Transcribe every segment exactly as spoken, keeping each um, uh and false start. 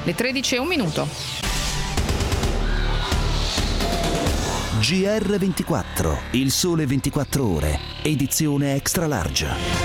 Le tredici e un minuto. G R ventiquattro, il sole ventiquattro ore, edizione extra large.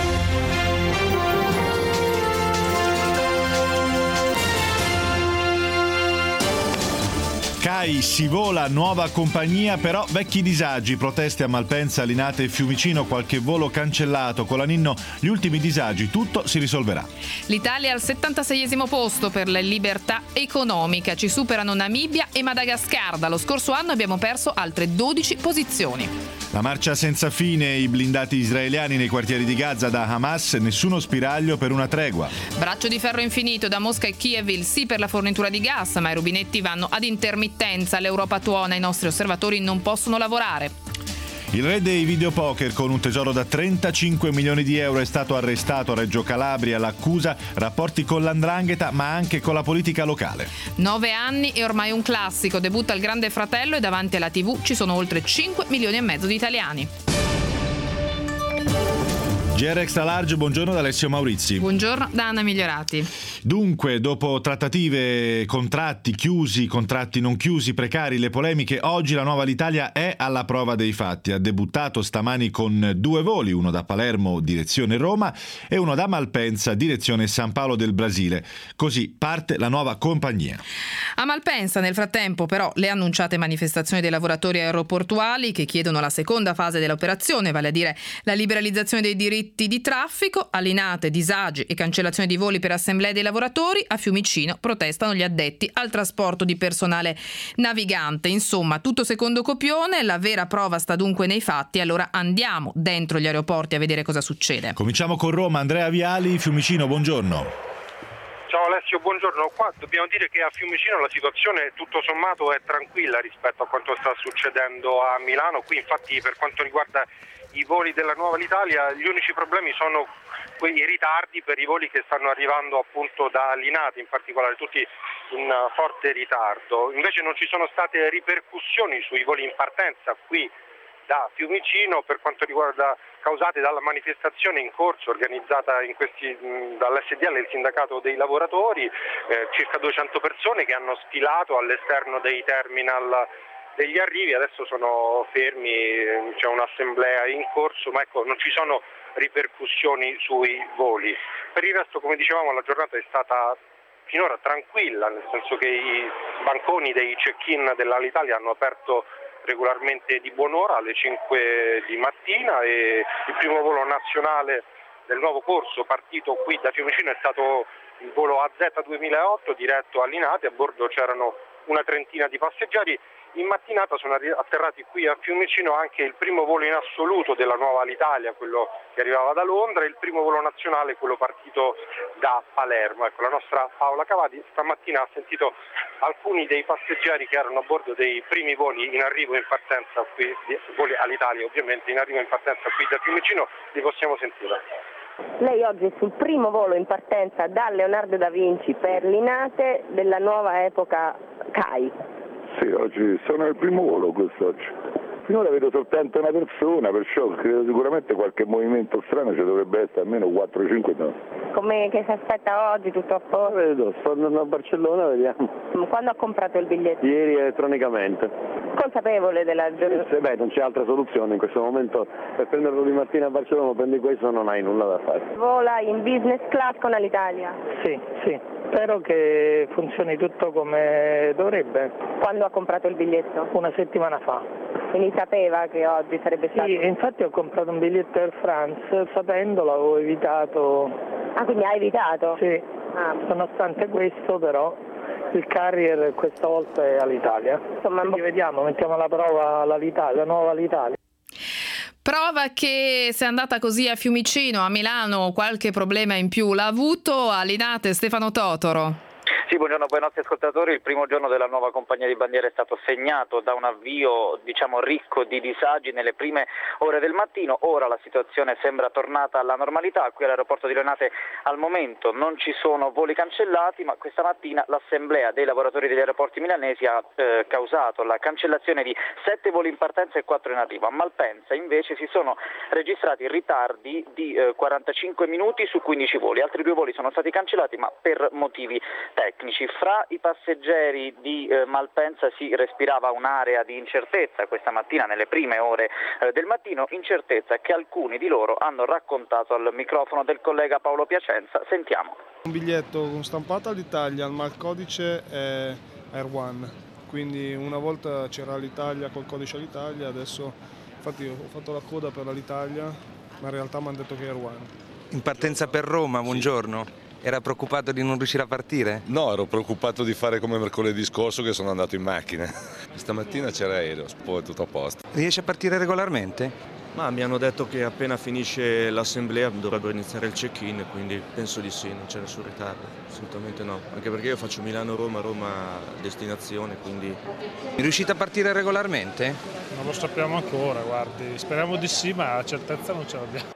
CAI si vola, nuova compagnia, però vecchi disagi, proteste a Malpensa, Linate e Fiumicino, qualche volo cancellato, Colaninno, gli ultimi disagi, tutto si risolverà. L'Italia al settantaseiesimo posto per la libertà economica, ci superano Namibia e Madagascar, dallo scorso anno abbiamo perso altre dodici posizioni. La marcia senza fine, i blindati israeliani nei quartieri di Gaza da Hamas, nessuno spiraglio per una tregua. Braccio di ferro infinito da Mosca e Kiev, il sì per la fornitura di gas, ma i rubinetti vanno ad intermittenza, l'Europa tuona, i nostri osservatori non possono lavorare. Il re dei videopoker con un tesoro da trentacinque milioni di euro è stato arrestato a Reggio Calabria, l'accusa rapporti con l'Andrangheta ma anche con la politica locale. Nove anni e ormai un classico, debutta il Grande Fratello e davanti alla tivù ci sono oltre cinque milioni e mezzo di italiani. G R Extra Large, buongiorno da Alessio Maurizi. Buongiorno da Anna Migliorati. Dunque, dopo trattative, contratti chiusi, contratti non chiusi, precari, le polemiche, oggi la nuova Alitalia è alla prova dei fatti. Ha debuttato stamani con due voli, uno da Palermo direzione Roma e uno da Malpensa direzione San Paolo del Brasile. Così parte la nuova compagnia. A Malpensa, nel frattempo, però, le annunciate manifestazioni dei lavoratori aeroportuali che chiedono la seconda fase dell'operazione, vale a dire la liberalizzazione dei diritti di traffico, a Linate disagi e cancellazione di voli per assemblee dei lavoratori, a Fiumicino protestano gli addetti al trasporto di personale navigante. Insomma, tutto secondo copione, la vera prova sta dunque nei fatti, allora andiamo dentro gli aeroporti a vedere cosa succede. Cominciamo con Roma, Andrea Viali, Fiumicino, buongiorno. Ciao Alessio, buongiorno. Qua dobbiamo dire che a Fiumicino la situazione tutto sommato è tranquilla rispetto a quanto sta succedendo a Milano. Qui infatti per quanto riguarda i voli della nuova Alitalia gli unici problemi sono quei ritardi per i voli che stanno arrivando appunto da Linate, in particolare tutti in forte ritardo. Invece non ci sono state ripercussioni sui voli in partenza qui da Fiumicino per quanto riguarda causate dalla manifestazione in corso organizzata in questi, dall'S D L, il sindacato dei lavoratori, eh, circa duecento persone che hanno sfilato all'esterno dei terminal degli arrivi, adesso sono fermi, c'è un'assemblea in corso, ma ecco non ci sono ripercussioni sui voli. Per il resto, come dicevamo, la giornata è stata finora tranquilla, nel senso che i banconi dei check-in dell'Alitalia hanno aperto regolarmente di buon'ora alle cinque di mattina e il primo volo nazionale del nuovo corso partito qui da Fiumicino è stato il volo A Z duemilaotto diretto a Linate, a bordo c'erano una trentina di passeggeri. In mattinata sono atterrati qui a Fiumicino anche il primo volo in assoluto della nuova Alitalia, quello che arrivava da Londra, e il primo volo nazionale, quello partito da Palermo. Ecco, la nostra Paola Cavati stamattina ha sentito alcuni dei passeggeri che erano a bordo dei primi voli in arrivo e in partenza qui, voli all'Italia ovviamente, in arrivo e in partenza qui da Fiumicino, li possiamo sentire. Lei oggi è sul primo volo in partenza da Leonardo da Vinci per Linate della nuova epoca CAI. Sì, oggi sono al primo volo quest'oggi. Finora vedo soltanto una persona, perciò credo sicuramente qualche movimento strano ci dovrebbe essere, almeno quattro cinque no. Come che si aspetta oggi, tutto a posto? Vedo, sto andando a Barcellona, vediamo. Quando ha comprato il biglietto? Ieri elettronicamente. Consapevole della giornata? Eh, beh, non c'è altra soluzione in questo momento, per prenderlo di mattina a Barcellona, prendi questo, non hai nulla da fare. Vola in business class con Alitalia? Sì, sì, spero che funzioni tutto come dovrebbe. Quando ha comprato il biglietto? Una settimana fa. Quindi sapeva che oggi sarebbe stato? Sì, infatti ho comprato un biglietto Air France, sapendolo avevo evitato. Ah, quindi ha evitato? Sì, ah. Nonostante questo però il carrier questa volta è all'Italia. Insomma, quindi vediamo, mettiamo alla prova l'Alitalia, la nuova Alitalia. Prova che se è andata così a Fiumicino, a Milano qualche problema in più l'ha avuto a Linate. Stefano Totoro. Sì, buongiorno a voi nostri ascoltatori. Il primo giorno della nuova compagnia di bandiera è stato segnato da un avvio, diciamo, ricco di disagi nelle prime ore del mattino. Ora la situazione sembra tornata alla normalità. Qui all'aeroporto di Linate al momento non ci sono voli cancellati, ma questa mattina l'assemblea dei lavoratori degli aeroporti milanesi ha eh, causato la cancellazione di sette voli in partenza e quattro in arrivo. A Malpensa invece si sono registrati ritardi di eh, quarantacinque minuti su quindici voli. Altri due voli sono stati cancellati, ma per motivi tecnici. tecnici. Fra i passeggeri di eh, Malpensa si respirava un'area di incertezza questa mattina nelle prime ore eh, del mattino, incertezza che alcuni di loro hanno raccontato al microfono del collega Paolo Piacenza. Sentiamo. Un biglietto stampato all'Italia, ma il codice è Air One, quindi una volta c'era l'Italia col codice all'Italia, adesso infatti ho fatto la coda per l'Italia, ma in realtà mi hanno detto che è Air One. In partenza per Roma, buongiorno. Era preoccupato di non riuscire a partire? No, ero preoccupato di fare come mercoledì scorso che sono andato in macchina. Stamattina c'era aereo, poi è tutto a posto. Riesce a partire regolarmente? Ma mi hanno detto che appena finisce l'assemblea dovrebbero iniziare il check-in, quindi penso di sì, non c'è nessun ritardo, assolutamente no. Anche perché io faccio Milano-Roma, Roma destinazione, quindi... Riuscite a partire regolarmente? Non lo sappiamo ancora, guardi, speriamo di sì, ma la certezza non ce l'abbiamo.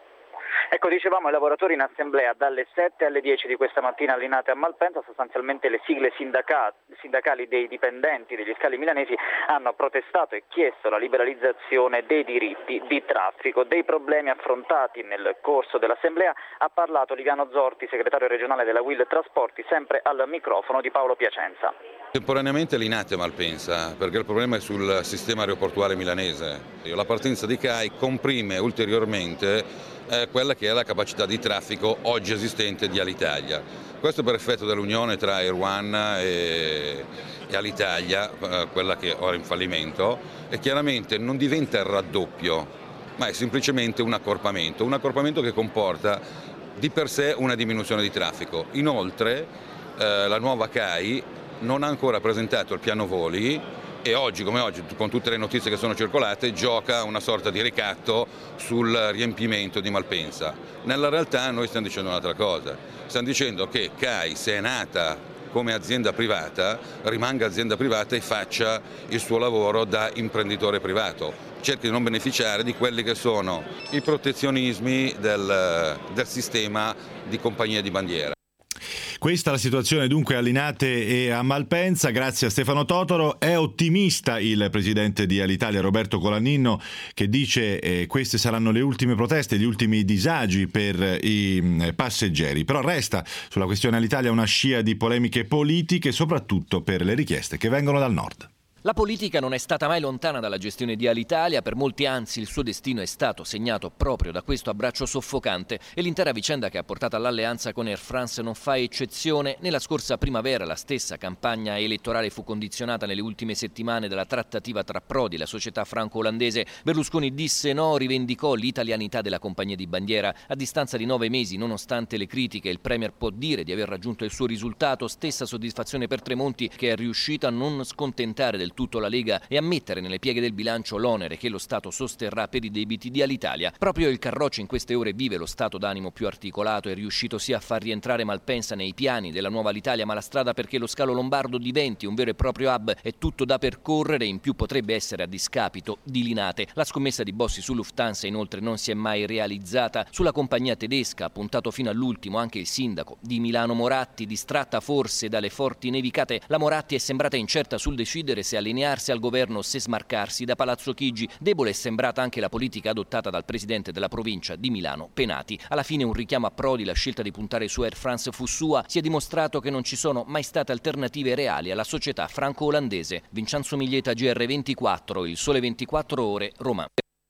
Ecco, dicevamo, i lavoratori in assemblea dalle sette alle dieci di questa mattina a Linate a Malpensa, sostanzialmente le sigle sindaca- sindacali dei dipendenti degli scali milanesi hanno protestato e chiesto la liberalizzazione dei diritti di traffico. Dei problemi affrontati nel corso dell'assemblea ha parlato Liviano Zorti, segretario regionale della Will Trasporti, sempre al microfono di Paolo Piacenza. Temporaneamente Linate a Malpensa, perché il problema è sul sistema aeroportuale milanese. La partenza di C A I comprime ulteriormente eh, quella che è la capacità di traffico oggi esistente di Alitalia. Questo per effetto dell'unione tra Air One e, e Alitalia, eh, quella che ora è in fallimento, e chiaramente non diventa il raddoppio, ma è semplicemente un accorpamento, un accorpamento che comporta di per sé una diminuzione di traffico. Inoltre eh, la nuova C A I non ha ancora presentato il piano voli e oggi come oggi, con tutte le notizie che sono circolate, gioca una sorta di ricatto sul riempimento di Malpensa. Nella realtà noi stiamo dicendo un'altra cosa, stiamo dicendo che C A I, se è nata come azienda privata, rimanga azienda privata e faccia il suo lavoro da imprenditore privato, cerchi di non beneficiare di quelli che sono i protezionismi del, del sistema di compagnie di bandiera. Questa è la situazione dunque a Linate e a Malpensa. Grazie a Stefano Totaro. È ottimista il presidente di Alitalia Roberto Colaninno, che dice che eh, queste saranno le ultime proteste, gli ultimi disagi per i eh, passeggeri. Però resta sulla questione Alitalia una scia di polemiche politiche, soprattutto per le richieste che vengono dal nord. La politica non è stata mai lontana dalla gestione di Alitalia, per molti anzi il suo destino è stato segnato proprio da questo abbraccio soffocante e l'intera vicenda che ha portato all'alleanza con Air France non fa eccezione. Nella scorsa primavera la stessa campagna elettorale fu condizionata nelle ultime settimane dalla trattativa tra Prodi e la società franco-olandese. Berlusconi disse no, rivendicò l'italianità della compagnia di bandiera. A distanza di nove mesi, nonostante le critiche, il Premier può dire di aver raggiunto il suo risultato. Stessa soddisfazione per Tremonti, che è riuscito a non scontentare del tutto la Lega e a mettere nelle pieghe del bilancio l'onere che lo Stato sosterrà per i debiti di Alitalia. Proprio il Carroccio in queste ore vive lo stato d'animo più articolato, è riuscito sia a far rientrare Malpensa nei piani della nuova Alitalia, ma la strada perché lo scalo lombardo diventi un vero e proprio hub è tutto da percorrere, in più potrebbe essere a discapito di Linate. La scommessa di Bossi su Lufthansa inoltre non si è mai realizzata. Sulla compagnia tedesca ha puntato fino all'ultimo anche il sindaco di Milano Moratti, distratta forse dalle forti nevicate. La Moratti è sembrata incerta sul decidere se allinearsi al governo o se smarcarsi da Palazzo Chigi. Debole è sembrata anche la politica adottata dal presidente della provincia di Milano Penati. Alla fine un richiamo a Prodi, la scelta di puntare su Air France fu sua. Si è dimostrato che non ci sono mai state alternative reali alla società franco-olandese. Vincenzo Miglieta, G R ventiquattro, Il Sole ventiquattro Ore, Roma.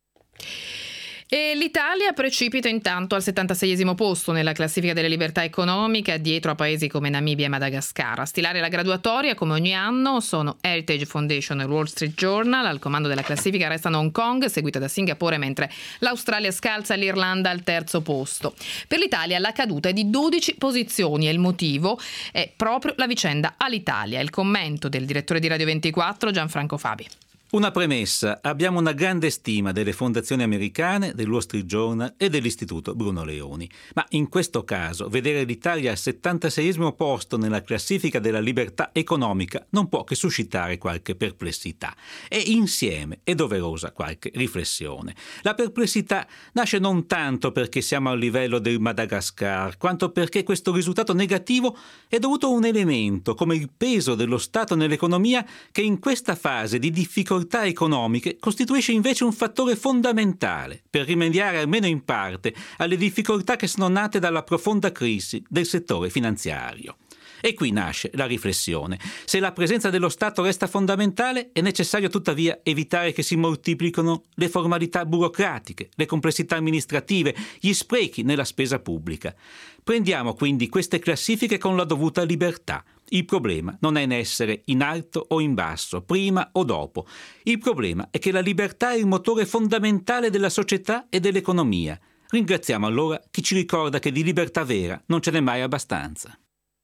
E l'Italia precipita intanto al settantaseiesimo posto nella classifica delle libertà economiche, dietro a paesi come Namibia e Madagascar. A stilare la graduatoria, come ogni anno, sono Heritage Foundation e Wall Street Journal. Al comando della classifica restano Hong Kong, seguita da Singapore, mentre l'Australia scalza l'Irlanda al terzo posto. Per l'Italia la caduta è di dodici posizioni e il motivo è proprio la vicenda Alitalia. Il commento del direttore di Radio ventiquattro, Gianfranco Fabi. Una premessa: abbiamo una grande stima delle fondazioni americane, del Wall Street Journal e dell'Istituto Bruno Leoni. Ma in questo caso vedere l'Italia al settantaseiesimo posto nella classifica della libertà economica non può che suscitare qualche perplessità. E insieme è doverosa qualche riflessione. La perplessità nasce non tanto perché siamo al livello del Madagascar, quanto perché questo risultato negativo è dovuto a un elemento come il peso dello Stato nell'economia, che in questa fase di difficoltà economiche costituisce invece un fattore fondamentale per rimediare almeno in parte alle difficoltà che sono nate dalla profonda crisi del settore finanziario. E qui nasce la riflessione. Se la presenza dello Stato resta fondamentale, è necessario tuttavia evitare che si moltiplichino le formalità burocratiche, le complessità amministrative, gli sprechi nella spesa pubblica. Prendiamo quindi queste classifiche con la dovuta libertà. Il problema non è in essere in alto o in basso, prima o dopo. Il problema è che la libertà è il motore fondamentale della società e dell'economia. Ringraziamo allora chi ci ricorda che di libertà vera non ce n'è mai abbastanza.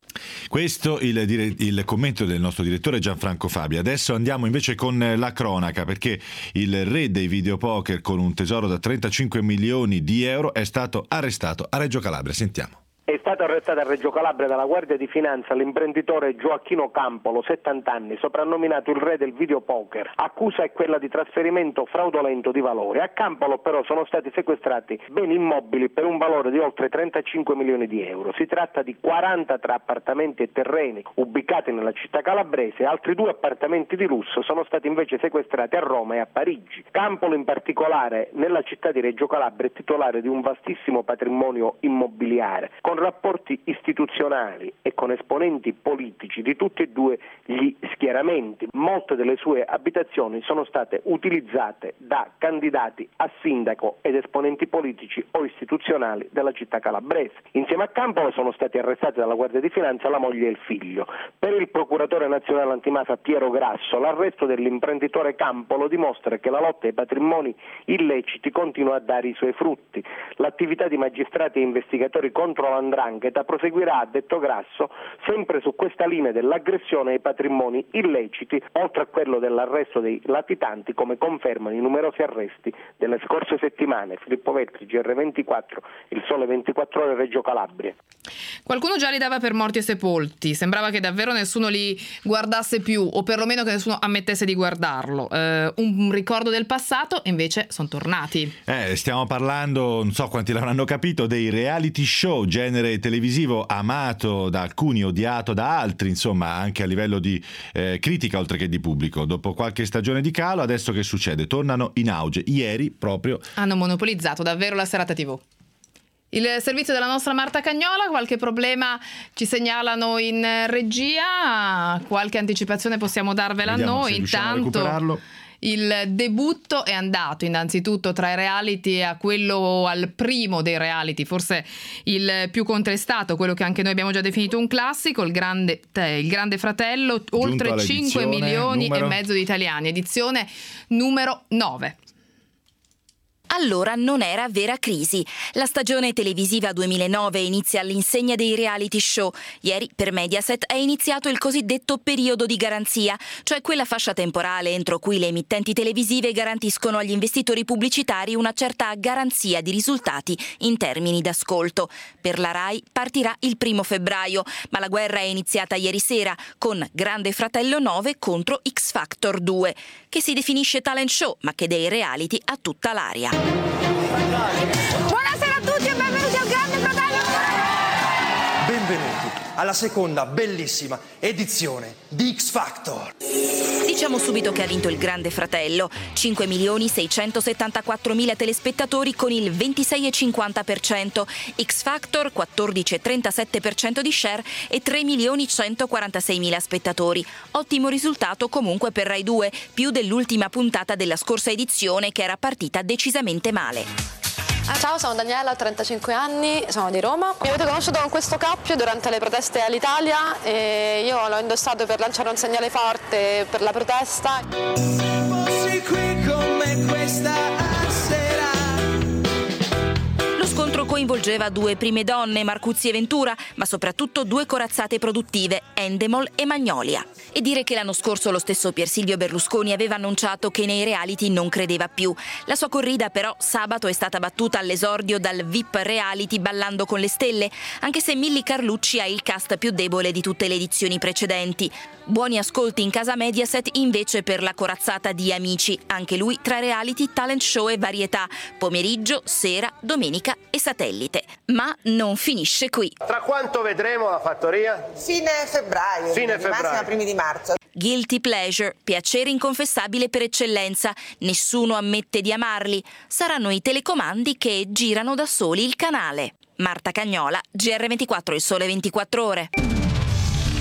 Questo il, il commento del nostro direttore Gianfranco Fabi. Adesso andiamo invece con la cronaca, perché il re dei videopoker con un tesoro da trentacinque milioni di euro è stato arrestato a Reggio Calabria. Sentiamo. È stato arrestato a Reggio Calabria dalla Guardia di Finanza l'imprenditore Gioacchino Campolo, settanta anni, soprannominato il re del videopoker. Accusa è quella di trasferimento fraudolento di valori. A Campolo però sono stati sequestrati beni immobili per un valore di oltre trentacinque milioni di euro. Si tratta di quaranta tra appartamenti e terreni ubicati nella città calabrese. Altri due appartamenti di lusso sono stati invece sequestrati a Roma e a Parigi. Campolo in particolare nella città di Reggio Calabria è titolare di un vastissimo patrimonio immobiliare, con rapporti istituzionali e con esponenti politici di tutti e due gli schieramenti. Molte delle sue abitazioni sono state utilizzate da candidati a sindaco ed esponenti politici o istituzionali della città calabrese. Insieme a Campolo sono stati arrestati dalla Guardia di Finanza la moglie e il figlio. Per il procuratore nazionale antimafia Piero Grasso, l'arresto dell'imprenditore Campolo dimostra che la lotta ai patrimoni illeciti continua a dare i suoi frutti. L'attività di magistrati e investigatori contro la Ndrangheta proseguirà, ha detto Grasso, sempre su questa linea dell'aggressione ai patrimoni illeciti, oltre a quello dell'arresto dei latitanti, come confermano i numerosi arresti delle scorse settimane. Filippo Vetri, G R ventiquattro, Il Sole ventiquattro Ore, Reggio Calabria. Qualcuno già li dava per morti e sepolti, sembrava che davvero nessuno li guardasse più, o perlomeno che nessuno ammettesse di guardarlo. Eh, un ricordo del passato, e invece sono tornati. Eh, stiamo parlando, non so quanti l'avranno capito, dei reality show, genere televisivo amato da alcuni, odiato da altri, insomma anche a livello di eh, critica oltre che di pubblico. Dopo qualche stagione di calo, adesso che succede? Tornano in auge. Ieri proprio hanno monopolizzato davvero la serata tivù. Il servizio della nostra Marta Cagnola, qualche problema ci segnalano in regia, qualche anticipazione possiamo darvela Vediamo noi. Intanto il debutto è andato innanzitutto tra i reality a quello al primo dei reality, forse il più contestato, quello che anche noi abbiamo già definito un classico, il Grande, il grande Fratello, oltre cinque milioni numero... e mezzo di italiani, edizione numero nove. Allora non era vera crisi. La stagione televisiva duemilanove inizia all'insegna dei reality show. Ieri per Mediaset è iniziato il cosiddetto periodo di garanzia, cioè quella fascia temporale entro cui le emittenti televisive garantiscono agli investitori pubblicitari una certa garanzia di risultati in termini d'ascolto. Per la Rai partirà il primo febbraio, ma la guerra è iniziata ieri sera con Grande Fratello nove contro X Factor due, che si definisce talent show ma che dei reality ha tutta l'aria. Buonasera a tutti e benvenuti al Grande Fratello! Benvenuti alla seconda bellissima edizione di X Factor. Diciamo subito che ha vinto il Grande Fratello, cinque milioni seicentosettantaquattromila telespettatori con il ventisei virgola cinquanta per cento, X Factor quattordici virgola trentasette per cento di share e tre milioni centoquarantaseimila spettatori. Ottimo risultato comunque per Rai due, più dell'ultima puntata della scorsa edizione che era partita decisamente male. Ciao, sono Daniela, ho trentacinque anni, sono di Roma. Mi avete conosciuto con questo cappio durante le proteste all'Italia e io l'ho indossato per lanciare un segnale forte per la protesta. Se fossi qui con me questa sera. Lo scontro coinvolgeva due prime donne, Marcuzzi e Ventura, ma soprattutto due corazzate produttive, Endemol e Magnolia. E dire che l'anno scorso lo stesso Pier Silvio Berlusconi aveva annunciato che nei reality non credeva più. La sua corrida però sabato è stata battuta all'esordio dal V I P reality Ballando con le Stelle, anche se Milly Carlucci ha il cast più debole di tutte le edizioni precedenti. Buoni ascolti in casa Mediaset invece per la corazzata di Amici, anche lui tra reality, talent show e varietà, pomeriggio, sera, domenica e satellite. Ma non finisce qui. Tra quanto vedremo la fattoria? Fine febbraio, Fine di febbraio. massima primi di marzo. Guilty pleasure, piacere inconfessabile per eccellenza, nessuno ammette di amarli. Saranno i telecomandi che girano da soli il canale. Marta Cagnola, G R ventiquattro, Il Sole ventiquattro Ore.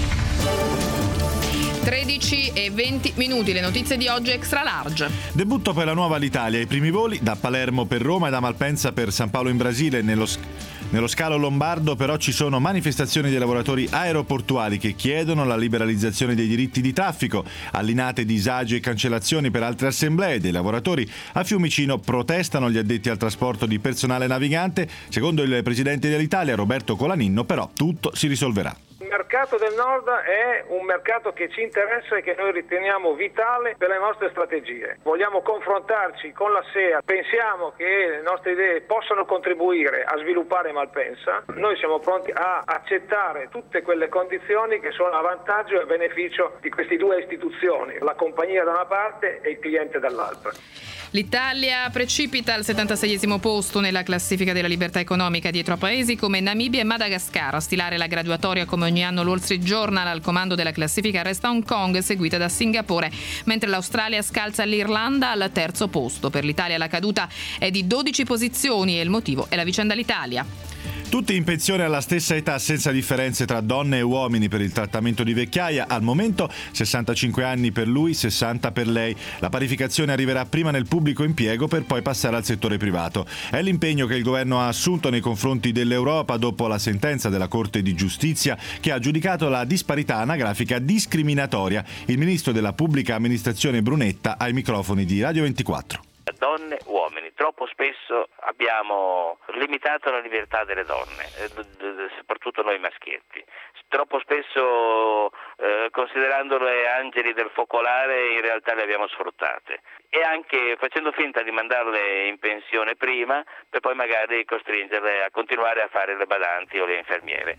tredici e venti minuti, le notizie di oggi extra large. Debutto per la nuova Alitalia, i primi voli da Palermo per Roma e da Malpensa per San Paolo in Brasile. Nello, nello scalo lombardo però ci sono manifestazioni dei lavoratori aeroportuali che chiedono la liberalizzazione dei diritti di traffico, allinate disagi e cancellazioni per altre assemblee dei lavoratori. A Fiumicino protestano gli addetti al trasporto di personale navigante. Secondo il presidente dell'Italia, Roberto Colaninno, però tutto si risolverà. Il mercato del nord è un mercato che ci interessa e che noi riteniamo vitale per le nostre strategie. Vogliamo confrontarci con la S E A, pensiamo che le nostre idee possano contribuire a sviluppare Malpensa. Noi siamo pronti a accettare tutte quelle condizioni che sono a vantaggio e a beneficio di queste due istituzioni, la compagnia da una parte e il cliente dall'altra. L'Italia precipita al settantaseiesimo posto nella classifica della libertà economica, dietro a paesi come Namibia e Madagascar. A stilare la graduatoria come ogni anno l'Wall Street Journal. Al comando della classifica resta Hong Kong, seguita da Singapore, mentre l'Australia scalza l'Irlanda al terzo posto. Per l'Italia la caduta è di dodici posizioni e il motivo è la vicenda all'Italia. Tutti in pensione alla stessa età, senza differenze tra donne e uomini per il trattamento di vecchiaia. Al momento sessantacinque anni per lui, sessanta per lei. La parificazione arriverà prima nel pubblico impiego per poi passare al settore privato. È l'impegno che il governo ha assunto nei confronti dell'Europa dopo la sentenza della Corte di Giustizia che ha giudicato la disparità anagrafica discriminatoria. Il ministro della Pubblica Amministrazione Brunetta ai microfoni di Radio ventiquattro. Donne, uomini. Troppo spesso abbiamo limitato la libertà delle donne, soprattutto noi maschietti. Troppo spesso, eh, considerandole angeli del focolare, in realtà le abbiamo sfruttate. E anche facendo finta di mandarle in pensione prima, per poi magari costringerle a continuare a fare le badanti o le infermiere.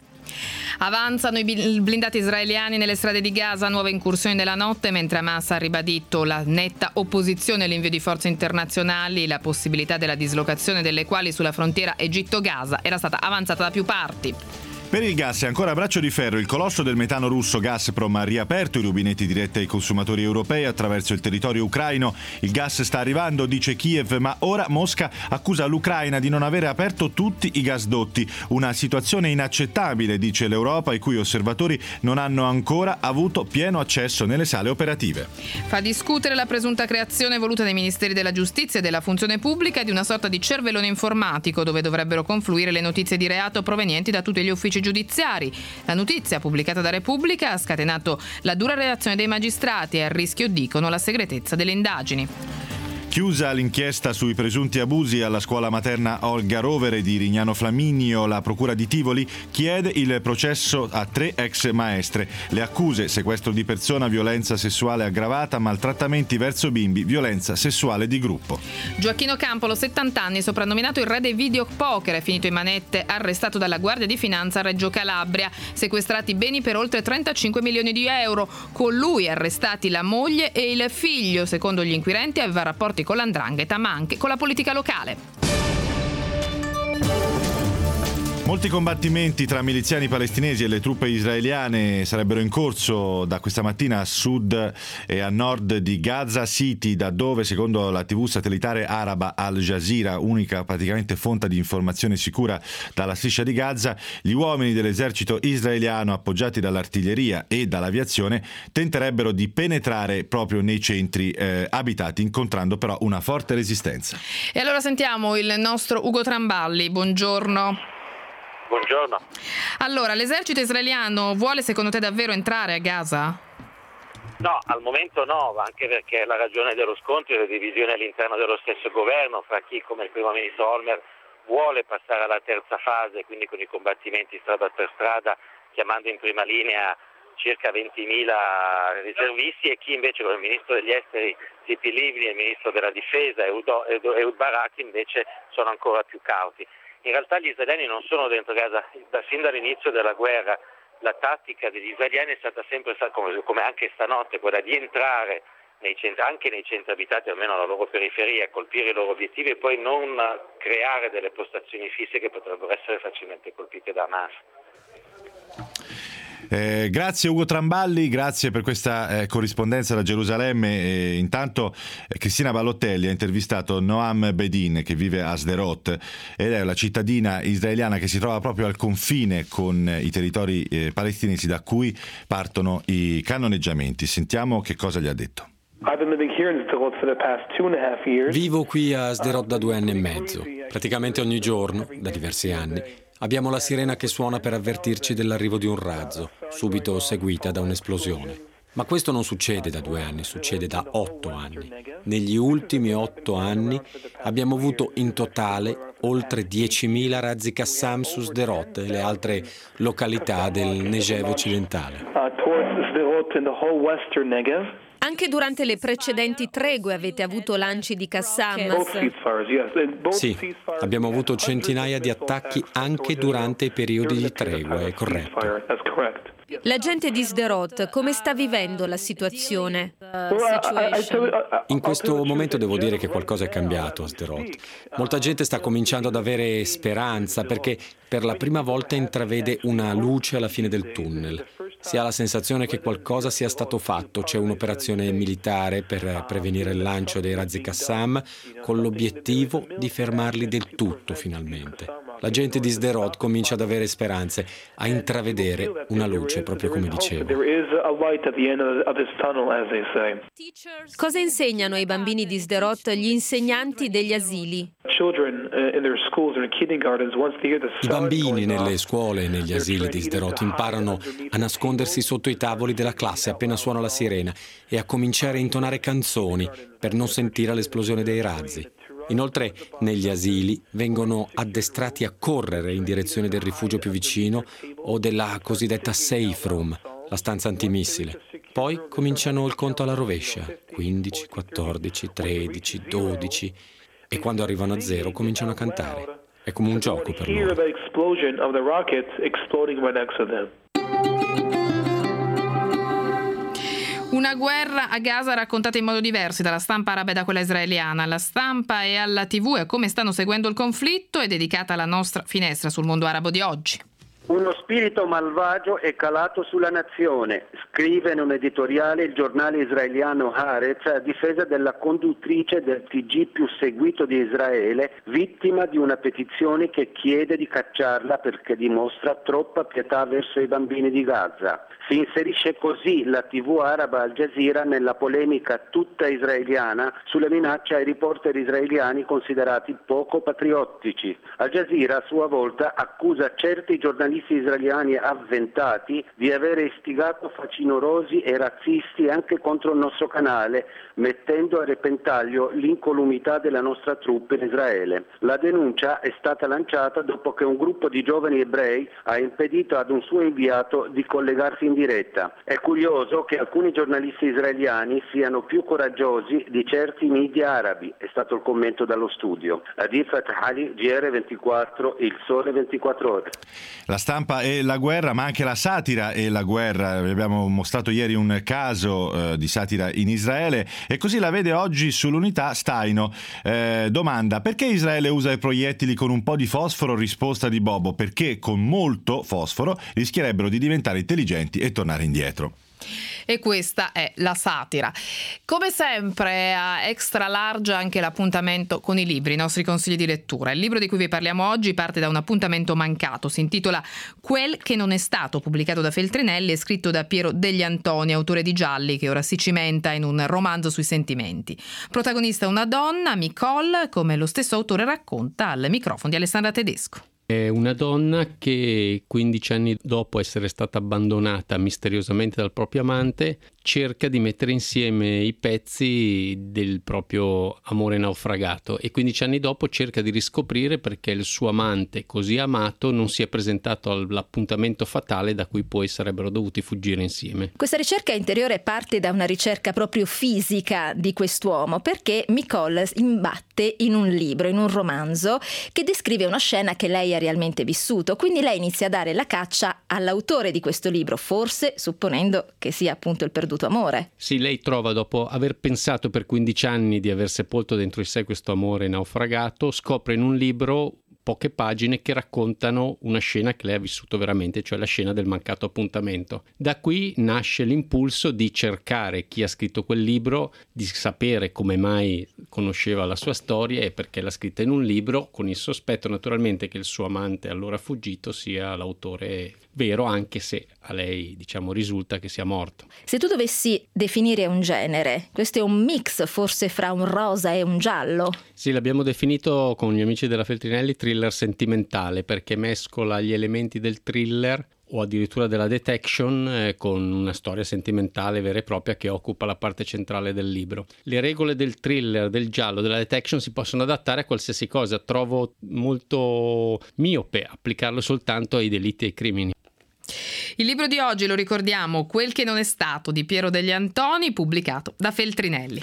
Avanzano i blindati israeliani nelle strade di Gaza, nuove incursioni nella notte, mentre Hamas ha ribadito la netta opposizione all'invio di forze internazionali, la possibilità della dislocazione delle quali sulla frontiera Egitto-Gaza era stata avanzata da più parti. Per il gas è ancora a braccio di ferro. Il colosso del metano russo Gazprom ha riaperto i rubinetti diretti ai consumatori europei attraverso il territorio ucraino. Il gas sta arrivando, dice Kiev, ma ora Mosca accusa l'Ucraina di non avere aperto tutti i gasdotti. Una situazione inaccettabile, dice l'Europa, i cui osservatori non hanno ancora avuto pieno accesso nelle sale operative. Fa discutere la presunta creazione voluta dai Ministeri della Giustizia e della Funzione Pubblica di una sorta di cervellone informatico dove dovrebbero confluire le notizie di reato provenienti da tutti gli uffici giudiziari. La notizia pubblicata da Repubblica ha scatenato la dura reazione dei magistrati e a rischio, dicono, la segretezza delle indagini. Chiusa l'inchiesta sui presunti abusi alla scuola materna Olga Rovere di Rignano Flaminio, la procura di Tivoli chiede il processo a tre ex maestre. Le accuse: sequestro di persona, violenza sessuale aggravata, maltrattamenti verso bimbi, violenza sessuale di gruppo. Gioacchino Campolo, settanta anni, soprannominato il re dei video poker, è finito in manette, arrestato dalla Guardia di Finanza a Reggio Calabria. Sequestrati beni per oltre trentacinque milioni di euro. Con lui arrestati la moglie e il figlio. Secondo gli inquirenti aveva rapporti con l'andrangheta ma anche con la politica locale. Molti combattimenti tra miliziani palestinesi e le truppe israeliane sarebbero in corso da questa mattina a sud e a nord di Gaza City, da dove, secondo la tivù satellitare araba Al Jazeera, unica praticamente fonte di informazione sicura dalla striscia di Gaza, gli uomini dell'esercito israeliano, appoggiati dall'artiglieria e dall'aviazione, tenterebbero di penetrare proprio nei centri eh, abitati, incontrando però una forte resistenza. E allora sentiamo il nostro Ugo Tramballi. Buongiorno. Buongiorno. Allora, l'esercito israeliano vuole secondo te davvero entrare a Gaza? No, al momento no, anche perché la ragione dello scontro è la divisione all'interno dello stesso governo fra chi, come il primo ministro Olmert, vuole passare alla terza fase, quindi con i combattimenti strada per strada, chiamando in prima linea circa ventimila riservisti, e chi invece, come il ministro degli esteri Tzipi Livni e il ministro della difesa Ehud Barak, invece sono ancora più cauti. In realtà gli israeliani non sono dentro Gaza, da, fin dall'inizio della guerra la tattica degli israeliani è stata sempre, come, come anche stanotte, quella di entrare nei centri, anche nei centri abitati, almeno alla loro periferia, colpire i loro obiettivi e poi non creare delle postazioni fisse che potrebbero essere facilmente colpite da Hamas. Eh, grazie Ugo Tramballi, grazie per questa eh, corrispondenza da Gerusalemme. Eh, intanto eh, Cristina Ballottelli ha intervistato Noam Bedin, che vive a Sderot ed è la cittadina israeliana che si trova proprio al confine con eh, i territori eh, palestinesi da cui partono i cannoneggiamenti. Sentiamo che cosa gli ha detto. Vivo qui a Sderot da due anni e mezzo. Praticamente ogni giorno, da diversi anni, abbiamo la sirena che suona per avvertirci dell'arrivo di un razzo, subito seguita da un'esplosione. Ma questo non succede da due anni, succede da otto anni. Negli ultimi otto anni abbiamo avuto in totale oltre diecimila razzi Qassam su Sderot e le altre località del Negev occidentale. Anche durante le precedenti tregue avete avuto lanci di Qassam? Sì, abbiamo avuto centinaia di attacchi anche durante i periodi di tregua, è corretto. La gente di Sderot come sta vivendo la situazione? In questo momento devo dire che qualcosa è cambiato a Sderot. Molta gente sta cominciando ad avere speranza perché per la prima volta intravede una luce alla fine del tunnel. Si ha la sensazione che qualcosa sia stato fatto, c'è un'operazione militare per prevenire il lancio dei razzi Qassam con l'obiettivo di fermarli del tutto finalmente. La gente di Sderot comincia ad avere speranze, a intravedere una luce, proprio come dicevo. Cosa insegnano ai bambini di Sderot gli insegnanti degli asili? I bambini nelle scuole e negli asili di Sderot imparano a nascondersi sotto i tavoli della classe appena suona la sirena e a cominciare a intonare canzoni per non sentire l'esplosione dei razzi. Inoltre, negli asili vengono addestrati a correre in direzione del rifugio più vicino o della cosiddetta safe room, la stanza antimissile. Poi cominciano il conto alla rovescia, quindici, quattordici, tredici, dodici, e quando arrivano a zero cominciano a cantare. È come un gioco per loro. Una guerra a Gaza raccontata in modo diverso dalla stampa araba e da quella israeliana. Alla stampa e alla tivù e come stanno seguendo il conflitto è dedicata alla nostra finestra sul mondo arabo di oggi. Uno spirito malvagio è calato sulla nazione, scrive in un editoriale il giornale israeliano Haaretz a difesa della conduttrice del T G più seguito di Israele, vittima di una petizione che chiede di cacciarla perché dimostra troppa pietà verso i bambini di Gaza. Si inserisce così la tivù araba Al Jazeera nella polemica tutta israeliana sulle minacce ai reporter israeliani considerati poco patriottici. Al Jazeera a sua volta accusa certi giornalisti israeliani avventati di avere istigato facinorosi e razzisti anche contro il nostro canale, mettendo a repentaglio l'incolumità della nostra truppa in Israele. La denuncia è stata lanciata dopo che un gruppo di giovani ebrei ha impedito ad un suo inviato di collegarsi in diretta. È curioso che alcuni giornalisti israeliani siano più coraggiosi di certi media arabi, è stato il commento dallo studio. Adil Fathali, G R ventiquattro, Il Sole ventiquattro Ore. La stampa e la guerra, ma anche la satira e la guerra. Vi abbiamo mostrato ieri un caso eh, di satira in Israele e così la vede oggi sull'Unità Staino. Eh, domanda: perché Israele usa i proiettili con un po' di fosforo? Risposta di Bobo: perché con molto fosforo rischierebbero di diventare intelligenti e tornare indietro. E questa è la satira. Come sempre a Extra Large anche l'appuntamento con i libri, i nostri consigli di lettura. Il libro di cui vi parliamo oggi parte da un appuntamento mancato, si intitola Quel che non è stato, pubblicato da Feltrinelli e scritto da Piero Degli Antoni, autore di Gialli, che ora si cimenta in un romanzo sui sentimenti. Protagonista una donna, Nicole, come lo stesso autore racconta al microfono di Alessandra Tedesco. È una donna che quindici anni dopo essere stata abbandonata misteriosamente dal proprio amante cerca di mettere insieme i pezzi del proprio amore naufragato e quindici anni dopo cerca di riscoprire perché il suo amante così amato non si è presentato all'appuntamento fatale da cui poi sarebbero dovuti fuggire insieme. Questa ricerca interiore parte da una ricerca proprio fisica di quest'uomo, perché Nicole imbatte in un libro, in un romanzo che descrive una scena che lei ha realmente vissuto, quindi lei inizia a dare la caccia all'autore di questo libro, forse supponendo che sia appunto il perduto amore. Sì, lei trova, dopo aver pensato per quindici anni di aver sepolto dentro di sé questo amore naufragato, scopre in un libro poche pagine che raccontano una scena che lei ha vissuto veramente, cioè la scena del mancato appuntamento. Da qui nasce l'impulso di cercare chi ha scritto quel libro, di sapere come mai conosceva la sua storia e perché l'ha scritta in un libro, con il sospetto naturalmente che il suo amante allora fuggito sia l'autore vero, anche se a lei, diciamo, risulta che sia morto. Se tu dovessi definire un genere, questo è un mix forse fra un rosa e un giallo? Sì, l'abbiamo definito con gli amici della Feltrinelli thriller sentimentale, perché mescola gli elementi del thriller o addirittura della detection eh, con una storia sentimentale vera e propria che occupa la parte centrale del libro. Le regole del thriller, del giallo, della detection si possono adattare a qualsiasi cosa. Trovo molto miope applicarlo soltanto ai delitti e ai crimini. Il libro di oggi, lo ricordiamo, Quel che non è stato, di Piero degli Antoni, pubblicato da Feltrinelli.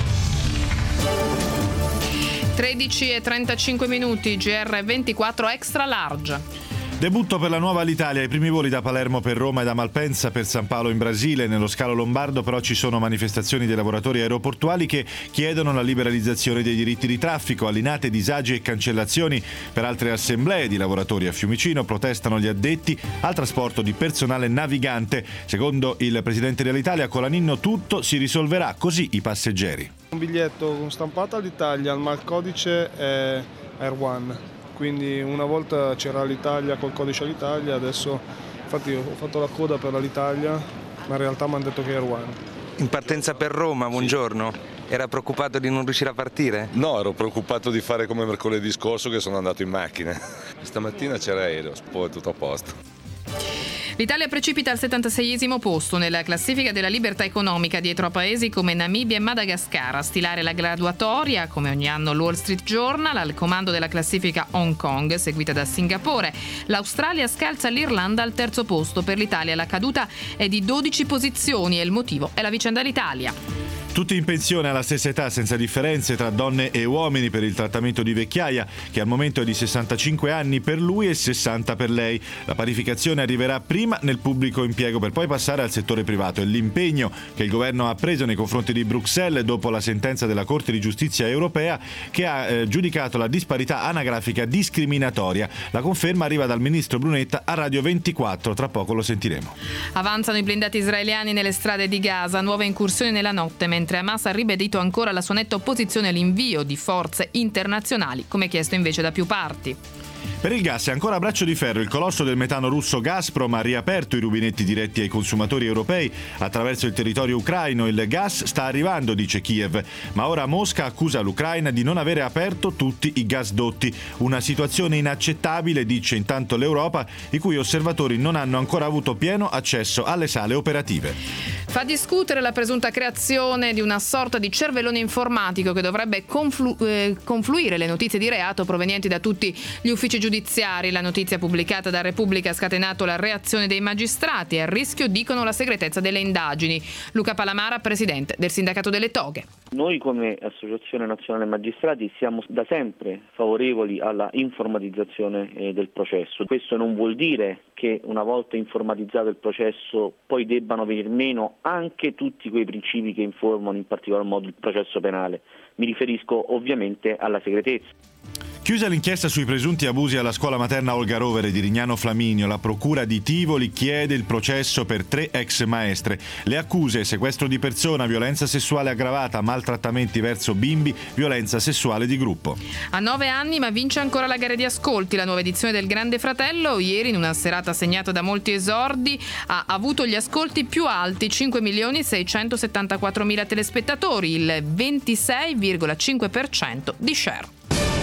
tredici e trentacinque minuti, G R ventiquattro Extra Large. Debutto per la nuova Alitalia, i primi voli da Palermo per Roma e da Malpensa per San Paolo in Brasile. Nello scalo lombardo però ci sono manifestazioni dei lavoratori aeroportuali che chiedono la liberalizzazione dei diritti di traffico, allinate, disagi e cancellazioni. Per altre assemblee di lavoratori a Fiumicino protestano gli addetti al trasporto di personale navigante. Secondo il presidente dell'Italia Colaninno tutto si risolverà, così i passeggeri. Un biglietto con stampata all'Italia, ma il codice è Air One. Quindi una volta c'era l'Italia col codice all'Italia, adesso infatti ho fatto la coda per l'Italia, ma in realtà mi hanno detto che è Air One. In partenza per Roma, buongiorno. Era preoccupato di non riuscire a partire? No, ero preoccupato di fare come mercoledì scorso che sono andato in macchina. Stamattina c'era aereo, poi è tutto a posto. L'Italia precipita al settantaseiesimo posto nella classifica della libertà economica, dietro a paesi come Namibia e Madagascar. A stilare la graduatoria, come ogni anno, l'Wall Street Journal. Al comando della classifica Hong Kong, seguita da Singapore. L'Australia scalza l'Irlanda al terzo posto. Per l'Italia la caduta è di dodici posizioni e il motivo è la vicenda all'Italia. Tutti in pensione alla stessa età, senza differenze tra donne e uomini per il trattamento di vecchiaia, che al momento è di sessantacinque anni per lui e sessanta per lei. La parificazione arriverà prima nel pubblico impiego per poi passare al settore privato. È l'impegno che il governo ha preso nei confronti di Bruxelles dopo la sentenza della Corte di Giustizia europea che ha eh, giudicato la disparità anagrafica discriminatoria. La conferma arriva dal ministro Brunetta a Radio ventiquattro, tra poco lo sentiremo. Avanzano i blindati israeliani nelle strade di Gaza, nuove incursioni nella notte, mentre Hamas ha ribadito ancora la sua netta opposizione all'invio di forze internazionali, come chiesto invece da più parti. Per il gas è ancora a braccio di ferro. Il colosso del metano russo Gazprom ha riaperto i rubinetti diretti ai consumatori europei attraverso il territorio ucraino. Il gas sta arrivando, dice Kiev, ma ora Mosca accusa l'Ucraina di non avere aperto tutti i gasdotti. Una situazione inaccettabile, dice intanto l'Europa, i cui osservatori non hanno ancora avuto pieno accesso alle sale operative. Fa discutere la presunta creazione di una sorta di cervellone informatico che dovrebbe conflu- eh, confluire le notizie di reato provenienti da tutti gli uffici giudiziari. La notizia pubblicata da Repubblica ha scatenato la reazione dei magistrati. È a rischio, dicono, la segretezza delle indagini. Luca Palamara, presidente del Sindacato delle Toghe. Noi come Associazione Nazionale Magistrati siamo da sempre favorevoli alla informatizzazione eh, del processo. Questo non vuol dire che una volta informatizzato il processo poi debbano venir meno anche tutti quei principi che informano in particolar modo il processo penale. Mi riferisco ovviamente alla segretezza. Chiusa l'inchiesta sui presunti abusi alla scuola materna Olga Rovere di Rignano Flaminio, la procura di Tivoli chiede il processo per tre ex maestre. Le accuse: sequestro di persona, violenza sessuale aggravata, maltrattamenti verso bimbi, violenza sessuale di gruppo. A nove anni ma vince ancora la gara di ascolti. La nuova edizione del Grande Fratello, ieri in una serata segnata da molti esordi, ha avuto gli ascolti più alti, cinque milioni seicentosettantaquattromila telespettatori, il ventisei virgola cinque per cento di share.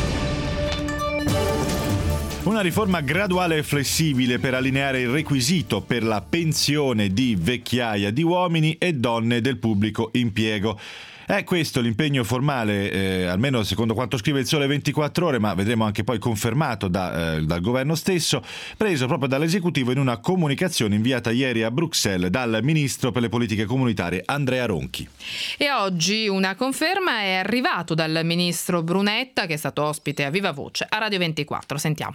Una riforma graduale e flessibile per allineare il requisito per la pensione di vecchiaia di uomini e donne del pubblico impiego. È questo l'impegno formale, eh, almeno secondo quanto scrive il Sole ventiquattro Ore, ma vedremo anche poi confermato da, eh, dal governo stesso, preso proprio dall'esecutivo in una comunicazione inviata ieri a Bruxelles dal ministro per le politiche comunitarie Andrea Ronchi. E oggi una conferma è arrivato dal ministro Brunetta, che è stato ospite a viva voce a Radio ventiquattro. Sentiamolo.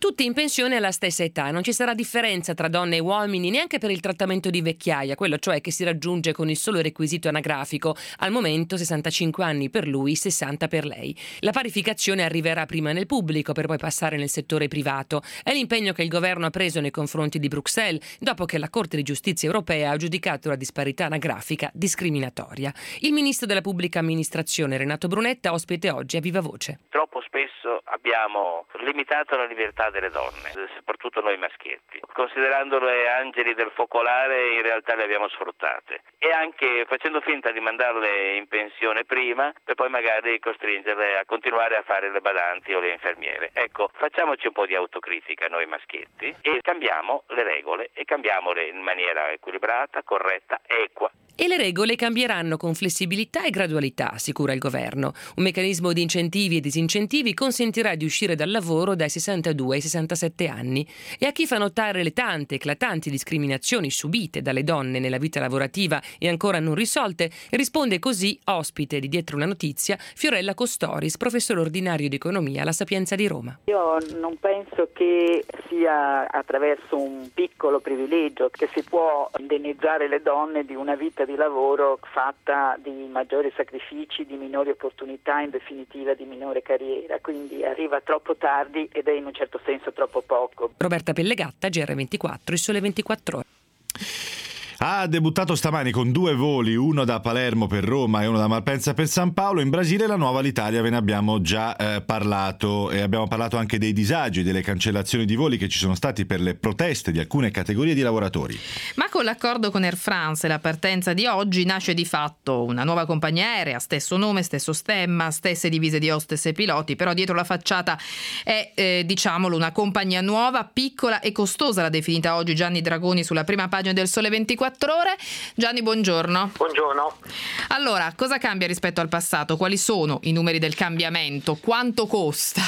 Tutti in pensione alla stessa età, non ci sarà differenza tra donne e uomini neanche per il trattamento di vecchiaia, quello cioè che si raggiunge con il solo requisito anagrafico, al momento sessantacinque anni per lui, sessanta per lei. La parificazione arriverà prima nel pubblico per poi passare nel settore privato. È l'impegno che il governo ha preso nei confronti di Bruxelles dopo che la Corte di Giustizia europea ha giudicato la disparità anagrafica discriminatoria. Il ministro della pubblica amministrazione Renato Brunetta ospite oggi a Viva Voce. Troppo spesso abbiamo limitato la libertà delle donne, soprattutto noi maschietti. Considerandole angeli del focolare, in realtà le abbiamo sfruttate. E anche facendo finta di mandarle in pensione prima, per poi magari costringerle a continuare a fare le badanti o le infermiere. Ecco, facciamoci un po' di autocritica noi maschietti e cambiamo le regole e cambiamole in maniera equilibrata, corretta, equa. E le regole cambieranno con flessibilità e gradualità, assicura il governo. Un meccanismo di incentivi e disincentivi consentirà di uscire dal lavoro dai sessantadue ai sessantasette anni. E a chi fa notare le tante eclatanti discriminazioni subite dalle donne nella vita lavorativa e ancora non risolte, risponde così, ospite di Dietro la Notizia, Fiorella Costoris, professore ordinario di economia alla Sapienza di Roma. Io non penso che sia attraverso un piccolo privilegio che si può indennizzare le donne di una vita di lavoro fatta di maggiori sacrifici, di minori opportunità, in definitiva di minore carriera, quindi arriva troppo tardi ed è in un certo senso troppo poco. Roberta Pellegatta, G R ventiquattro, Il Sole ventiquattro Ore. Ha debuttato stamani con due voli, uno da Palermo per Roma e uno da Malpensa per San Paolo. In Brasile la nuova Alitalia, ve ne abbiamo già eh, parlato e abbiamo parlato anche dei disagi, delle cancellazioni di voli che ci sono stati per le proteste di alcune categorie di lavoratori. Ma con l'accordo con Air France e la partenza di oggi nasce di fatto una nuova compagnia aerea, stesso nome, stesso stemma, stesse divise di hostess e piloti, però dietro la facciata è, eh, diciamolo, una compagnia nuova, piccola e costosa, l'ha definita oggi Gianni Dragoni sulla prima pagina del Sole ventiquattro Ore. Gianni, buongiorno. Buongiorno. Allora, cosa cambia rispetto al passato? Quali sono i numeri del cambiamento? Quanto costa?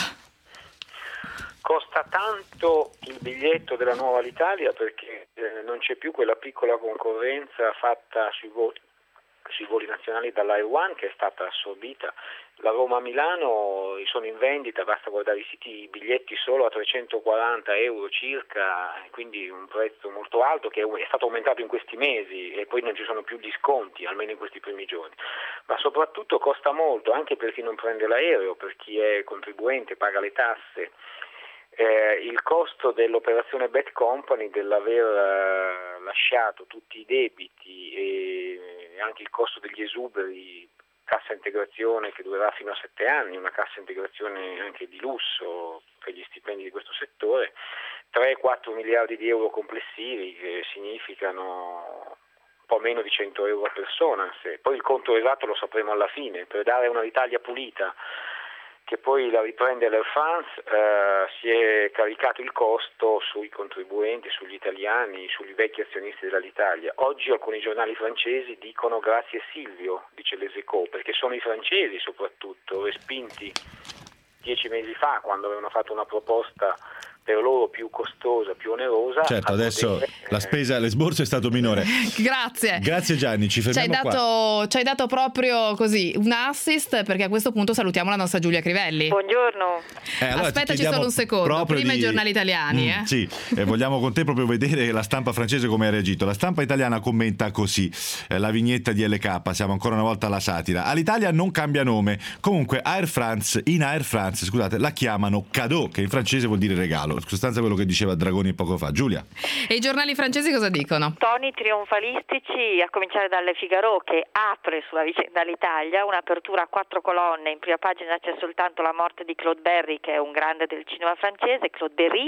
Costa tanto il biglietto della nuova Alitalia perché eh, non c'è più quella piccola concorrenza fatta sui voli, sui voli nazionali dall'Air One che è stata assorbita. La Roma-Milano sono in vendita, basta guardare i siti, i biglietti solo a trecentoquaranta euro circa, quindi un prezzo molto alto che è stato aumentato in questi mesi e poi non ci sono più gli sconti, almeno in questi primi giorni. Ma soprattutto costa molto anche per chi non prende l'aereo, per chi è contribuente, paga le tasse. Eh, il costo dell'operazione Bad Company, dell'aver eh, lasciato tutti i debiti e anche il costo degli esuberi, cassa integrazione che durerà fino a sette anni, una cassa integrazione anche di lusso per gli stipendi di questo settore, tre quattro miliardi di euro complessivi che significano un po' meno di cento euro a persona. Se poi il conto esatto lo sapremo alla fine. Per dare una Italia pulita che poi la riprende l'Air France, eh, si è caricato il costo sui contribuenti, sugli italiani, sugli vecchi azionisti dell'Alitalia. Oggi alcuni giornali francesi dicono grazie Silvio, dice Les Echos, perché sono i francesi soprattutto, respinti dieci mesi fa quando avevano fatto una proposta per loro più costosa, più onerosa. Certo, adesso poter, la spesa, l'esborso è stato minore. Grazie. Grazie Gianni, ci fermiamo ci hai dato, qua. Ci hai dato proprio così un assist, perché a questo punto salutiamo la nostra Giulia Crivelli. Buongiorno. Eh, allora Aspettaci solo un secondo, prima di... i giornali italiani. Mm, eh. Sì, eh, vogliamo con te proprio vedere la stampa francese come ha reagito. La stampa italiana commenta così, eh, la vignetta di L K, siamo ancora una volta alla satira. All'Italia non cambia nome, comunque Air France, in Air France, scusate, la chiamano cadeau, che in francese vuol dire regalo. In sostanza quello che diceva Dragoni poco fa. Giulia. E i giornali francesi cosa dicono? Toni trionfalistici, a cominciare dalle Figaro, che apre sulla vicenda all'Italia, un'apertura a quattro colonne. In prima pagina c'è soltanto la morte di Claude Berry, che è un grande del cinema francese, Claude Berry,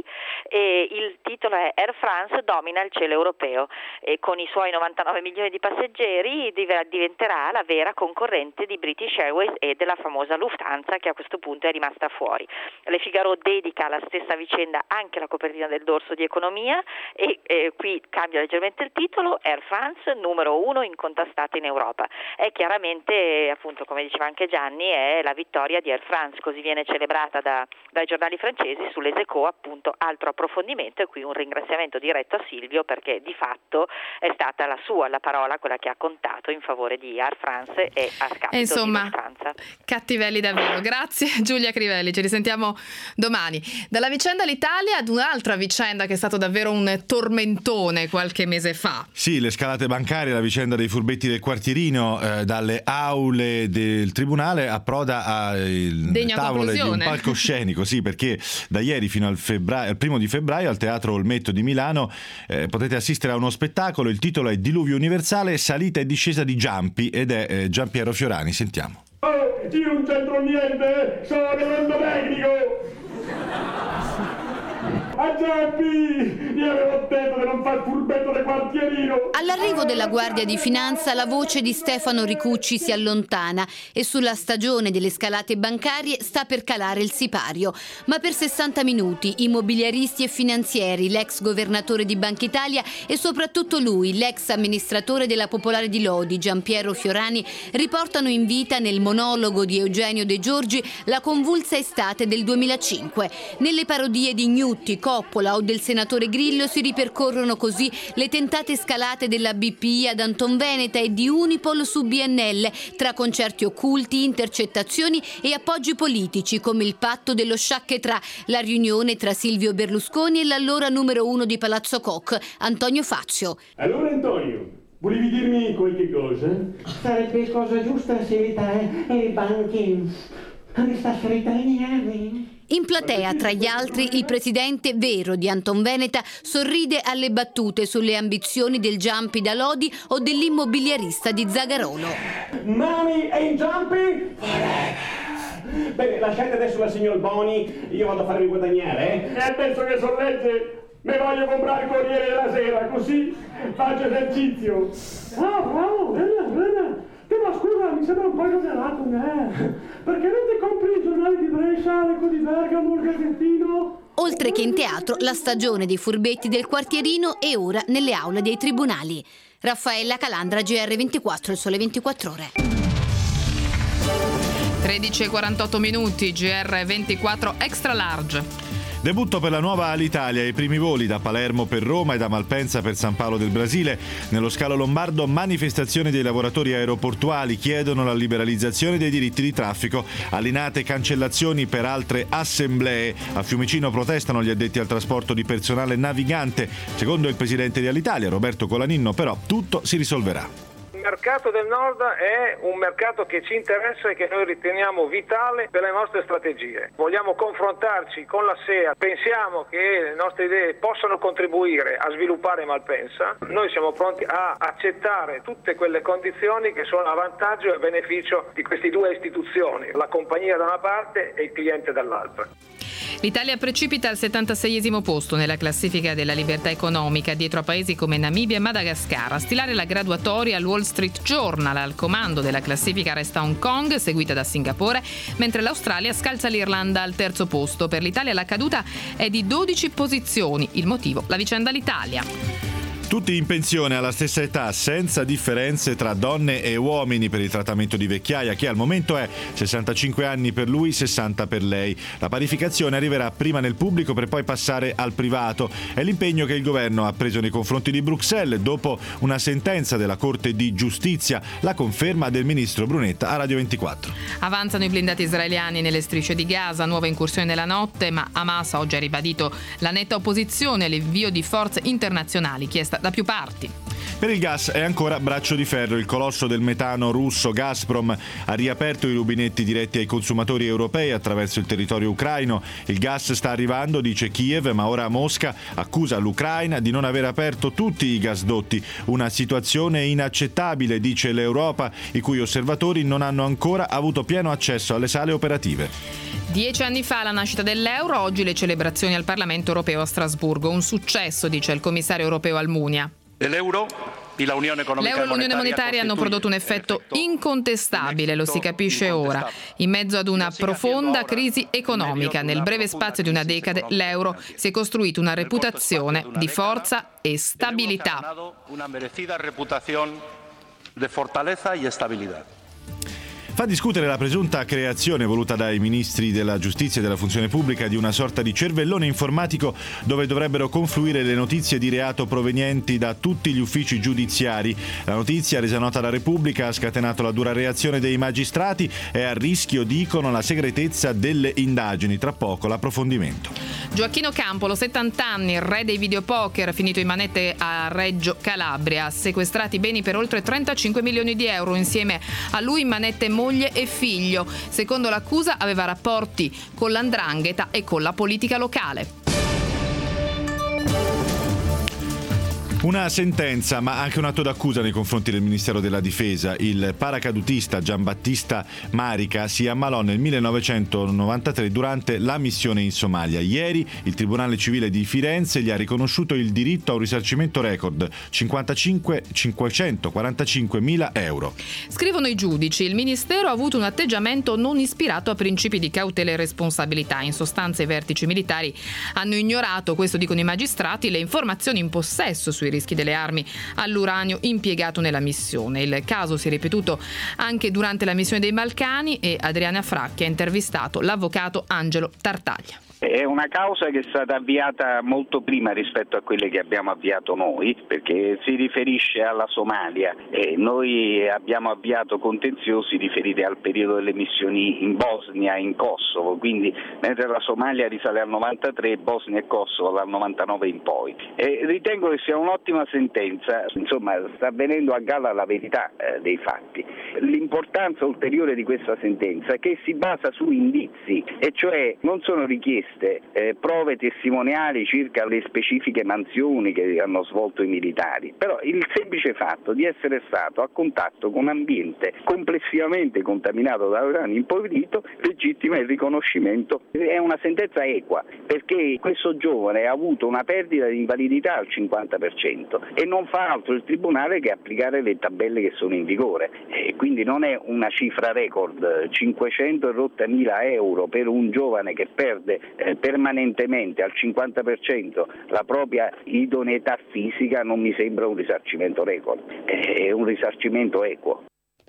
e il titolo è Air France domina il cielo europeo, e con i suoi novantanove milioni di passeggeri diventerà la vera concorrente di British Airways e della famosa Lufthansa, che a questo punto è rimasta fuori. Le Figaro dedica la stessa vicenda anche la copertina del dorso di Economia e eh, qui cambia leggermente il titolo, Air France numero uno incontestata in Europa. È chiaramente, appunto, come diceva anche Gianni, è la vittoria di Air France, così viene celebrata da, dai giornali francesi. Sulle Echos, appunto, altro approfondimento, e qui un ringraziamento diretto a Silvio, perché di fatto è stata la sua la parola quella che ha contato in favore di Air France e a scapito Insomma, di Lufthansa. Cattivelli davvero. Grazie Giulia Crivelli, ci risentiamo domani. Dalla vicenda all'Italia l'Italia ad un'altra vicenda che è stato davvero un tormentone qualche mese fa. Sì, le scalate bancarie, la vicenda dei furbetti del quartierino, eh, dalle aule del tribunale approda al tavolo di un palcoscenico, sì, perché da ieri fino al, febbraio, al primo di febbraio al Teatro Olmetto di Milano eh, potete assistere a uno spettacolo. Il titolo è Diluvio universale, salita e discesa di Giampi ed è eh, Giampiero Fiorani. Sentiamo. Oh, io non c'entro niente, sono referendo tecnico. A Giampi, io avevo detto di non far furbetto del quartierino. All'arrivo della Guardia di Finanza la voce di Stefano Ricucci si allontana e sulla stagione delle scalate bancarie sta per calare il sipario. Ma per sessanta minuti i mobiliaristi e finanzieri, l'ex governatore di Banca Italia e soprattutto lui, l'ex amministratore della Popolare di Lodi, Giampiero Fiorani, riportano in vita nel monologo di Eugenio De Giorgi la convulsa estate del duemilacinque. Nelle parodie di Gnutti, Coppola o del senatore Grillo si ripercorrono così le tentate scalate della B P I ad Antonveneta e di Unipol su B N L, tra concerti occulti, intercettazioni e appoggi politici come il patto dello sciacche tra, la riunione tra Silvio Berlusconi e l'allora numero uno di Palazzo Koch, Antonio Fazio. Allora Antonio, volevi dirmi qualche cosa? Sarebbe cosa giusta se l'Italia e le banche restassero italiane. In platea, tra gli altri, il presidente vero di Antonveneta sorride alle battute sulle ambizioni del Giampi da Lodi o dell'immobiliarista di Zagarolo. Mami e in Giampi? Bene, lasciate adesso la signor Boni, io vado a farmi guadagnare, eh? E adesso che sono legge, mi voglio comprare il Corriere della Sera, così faccio esercizio. Ah, bravo, bella, bella. Che ma scusa, mi sembra un po' esagerato, eh? Perché non ti compri i giornali di Brescia, l'Eco di Bergamo, il Gazzettino? Oltre che in teatro, la stagione dei furbetti del quartierino è ora nelle aule dei tribunali. Raffaella Calandra, G R ventiquattro, il Sole ventiquattro Ore. tredici e quarantotto minuti, G R ventiquattro Extra Large. Debutto per la nuova Alitalia, i primi voli da Palermo per Roma e da Malpensa per San Paolo del Brasile. Nello scalo lombardo, manifestazioni dei lavoratori aeroportuali chiedono la liberalizzazione dei diritti di traffico. A Linate cancellazioni per altre assemblee. A Fiumicino protestano gli addetti al trasporto di personale navigante. Secondo il presidente di Alitalia, Roberto Colaninno, però tutto si risolverà. Il mercato del Nord è un mercato che ci interessa e che noi riteniamo vitale per le nostre strategie. Vogliamo confrontarci con la S E A, pensiamo che le nostre idee possano contribuire a sviluppare Malpensa. Noi siamo pronti a accettare tutte quelle condizioni che sono a vantaggio e a beneficio di queste due istituzioni, la compagnia da una parte e il cliente dall'altra. L'Italia precipita al settantaseiesimo posto nella classifica della libertà economica, dietro a paesi come Namibia e Madagascar. A stilare la graduatoria al Wall Street Journal. Al comando della classifica resta Hong Kong, seguita da Singapore, mentre l'Australia scalza l'Irlanda al terzo posto. Per l'Italia la caduta è di dodici posizioni. Il motivo? La vicenda all'Italia. Tutti in pensione alla stessa età, senza differenze tra donne e uomini per il trattamento di vecchiaia, che al momento è sessantacinque anni per lui, sessanta per lei. La parificazione arriverà prima nel pubblico per poi passare al privato. È l'impegno che il governo ha preso nei confronti di Bruxelles dopo una sentenza della Corte di Giustizia, la conferma del ministro Brunetta a Radio ventiquattro. Avanzano i blindati israeliani nelle strisce di Gaza, nuova incursione nella notte, ma Hamas oggi ha ribadito la netta opposizione all'invio di forze internazionali chiesta da più parti. Per il gas è ancora braccio di ferro. Il colosso del metano russo Gazprom ha riaperto i rubinetti diretti ai consumatori europei attraverso il territorio ucraino. Il gas sta arrivando, dice Kiev, ma ora Mosca accusa l'Ucraina di non aver aperto tutti i gasdotti. Una situazione inaccettabile, dice l'Europa, i cui osservatori non hanno ancora avuto pieno accesso alle sale operative. Dieci anni fa la nascita dell'euro, oggi le celebrazioni al Parlamento europeo a Strasburgo. Un successo, dice il commissario europeo Almunia. L'euro e l'Unione L'euro e l'Unione Monetaria hanno prodotto un effetto incontestabile, lo si capisce ora. In mezzo ad una profonda crisi economica, nel breve spazio di una decade, l'euro si è costruito una reputazione di forza e stabilità. Una merecida reputazione di fortaleza e stabilità. Fa discutere la presunta creazione voluta dai ministri della giustizia e della funzione pubblica di una sorta di cervellone informatico dove dovrebbero confluire le notizie di reato provenienti da tutti gli uffici giudiziari. La notizia, resa nota alla Repubblica, ha scatenato la dura reazione dei magistrati e a rischio, dicono, la segretezza delle indagini. Tra poco l'approfondimento. Gioacchino Campolo, settanta anni, il re dei videopoker, finito in manette a Reggio Calabria. Sequestrati beni per oltre trentacinque milioni di euro, insieme a lui in manette moglie e figlio. Secondo l'accusa aveva rapporti con l'andrangheta e con la politica locale. Una sentenza, ma anche un atto d'accusa nei confronti del Ministero della Difesa. Il paracadutista Giambattista Marica si ammalò nel millenovecentonovantatré durante la missione in Somalia. Ieri il Tribunale Civile di Firenze gli ha riconosciuto il diritto a un risarcimento record, cinquantacinquecentoquarantacinquemila euro. Scrivono i giudici, il Ministero ha avuto un atteggiamento non ispirato a principi di cautela e responsabilità. In sostanza i vertici militari hanno ignorato, questo dicono i magistrati, le informazioni in possesso sui rischi delle armi all'uranio impiegato nella missione. Il caso si è ripetuto anche durante la missione dei Balcani e Adriana Fracchi ha intervistato l'avvocato Angelo Tartaglia. È una causa che è stata avviata molto prima rispetto a quelle che abbiamo avviato noi, perché si riferisce alla Somalia e noi abbiamo avviato contenziosi riferiti al periodo delle missioni in Bosnia e in Kosovo, quindi mentre la Somalia risale al novantatré, Bosnia e Kosovo dal novantanove in poi. E ritengo che sia un'ottima sentenza, insomma sta venendo a galla la verità eh, dei fatti. L'importanza ulteriore di questa sentenza è che si basa su indizi, e cioè non sono richieste Eh, prove testimoniali circa le specifiche mansioni che hanno svolto i militari, però il semplice fatto di essere stato a contatto con un ambiente complessivamente contaminato da uranio impoverito legittima il riconoscimento. È una sentenza equa perché questo giovane ha avuto una perdita di invalidità al cinquanta per cento e non fa altro il tribunale che applicare le tabelle che sono in vigore, e quindi non è una cifra record, cinquecento e rotta mila euro per un giovane che perde Eh, permanentemente al cinquanta per cento la propria idoneità fisica. Non mi sembra un risarcimento record, è un risarcimento equo.